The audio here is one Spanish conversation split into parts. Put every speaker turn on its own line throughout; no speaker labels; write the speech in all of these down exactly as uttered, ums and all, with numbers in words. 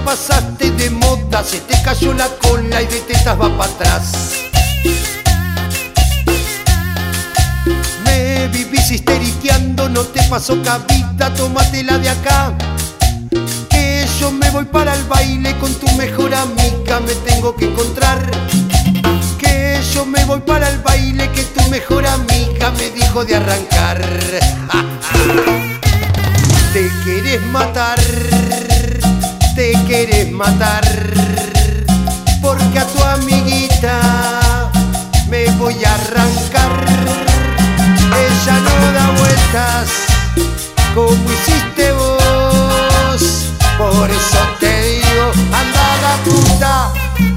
pasaste de moda, se te cayó la cola y de tetas va para atrás. Me vivís histeriqueando, no te pasó cabida, tómatela de acá. Que yo me voy para el baile con tu mejor amiga, me tengo que encontrar. Que yo me voy para el baile, que tu mejor amiga me dijo de arrancar. Te querés matar, te querés matar, porque a tu amiguita me voy a arrancar. Ella no da vueltas como hiciste vos, por eso te digo, anda a la puta.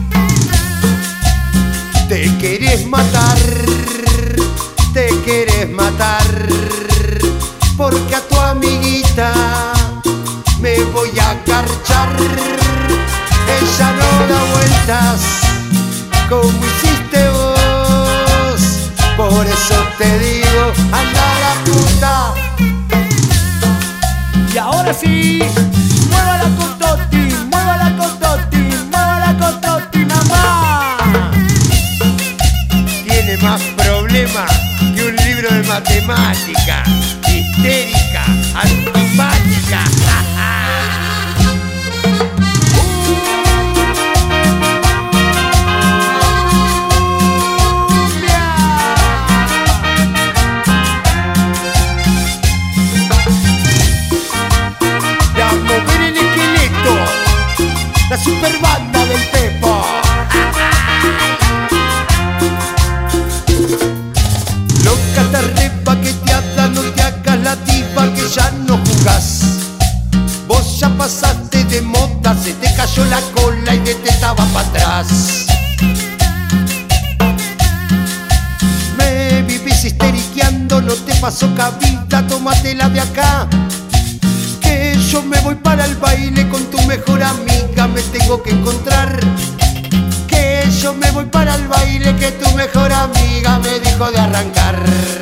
Te querés matar, te querés matar, porque a tu amiguita me voy a garchar. Ella no da vueltas como hiciste vos, por eso te digo, anda a la puta.
Y ahora sí, muévala con Toti, muévala con Toti, muévala con Toti, mamá.
Tiene más problemas que un libro de matemática. Histérica, antipática. Ya mover el esqueleto, la super banda del Pepo. Loca te repaqueteada, no te hagas la diva que ya no jugás. Vos ya pasaste de moda, se te cayó la cola y de teta va para atrás. Me vivís histeriqueando, no te pasó cabida, tómatela de acá. Que yo me voy para el baile con tu mejor amiga, me tengo que encontrar. Que yo me voy para el baile, que tu mejor amiga me dijo de arrancar.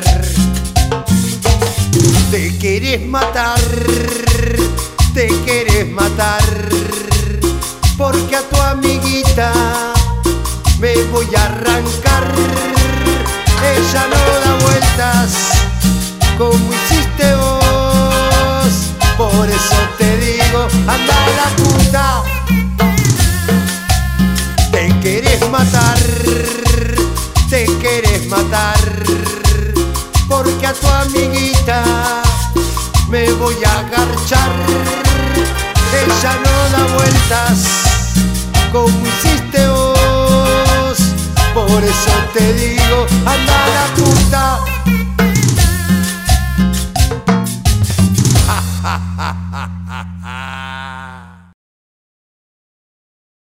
Te querés matar, te querés matar, porque a tu amiguita me voy a arrancar. Ella no da vueltas como hiciste vos, por eso te digo, anda a la puta. Te querés matar, te querés matar, porque a tu amiguita me voy a garchar. Ella no da vueltas como hiciste vos, por eso te digo, anda a la puta.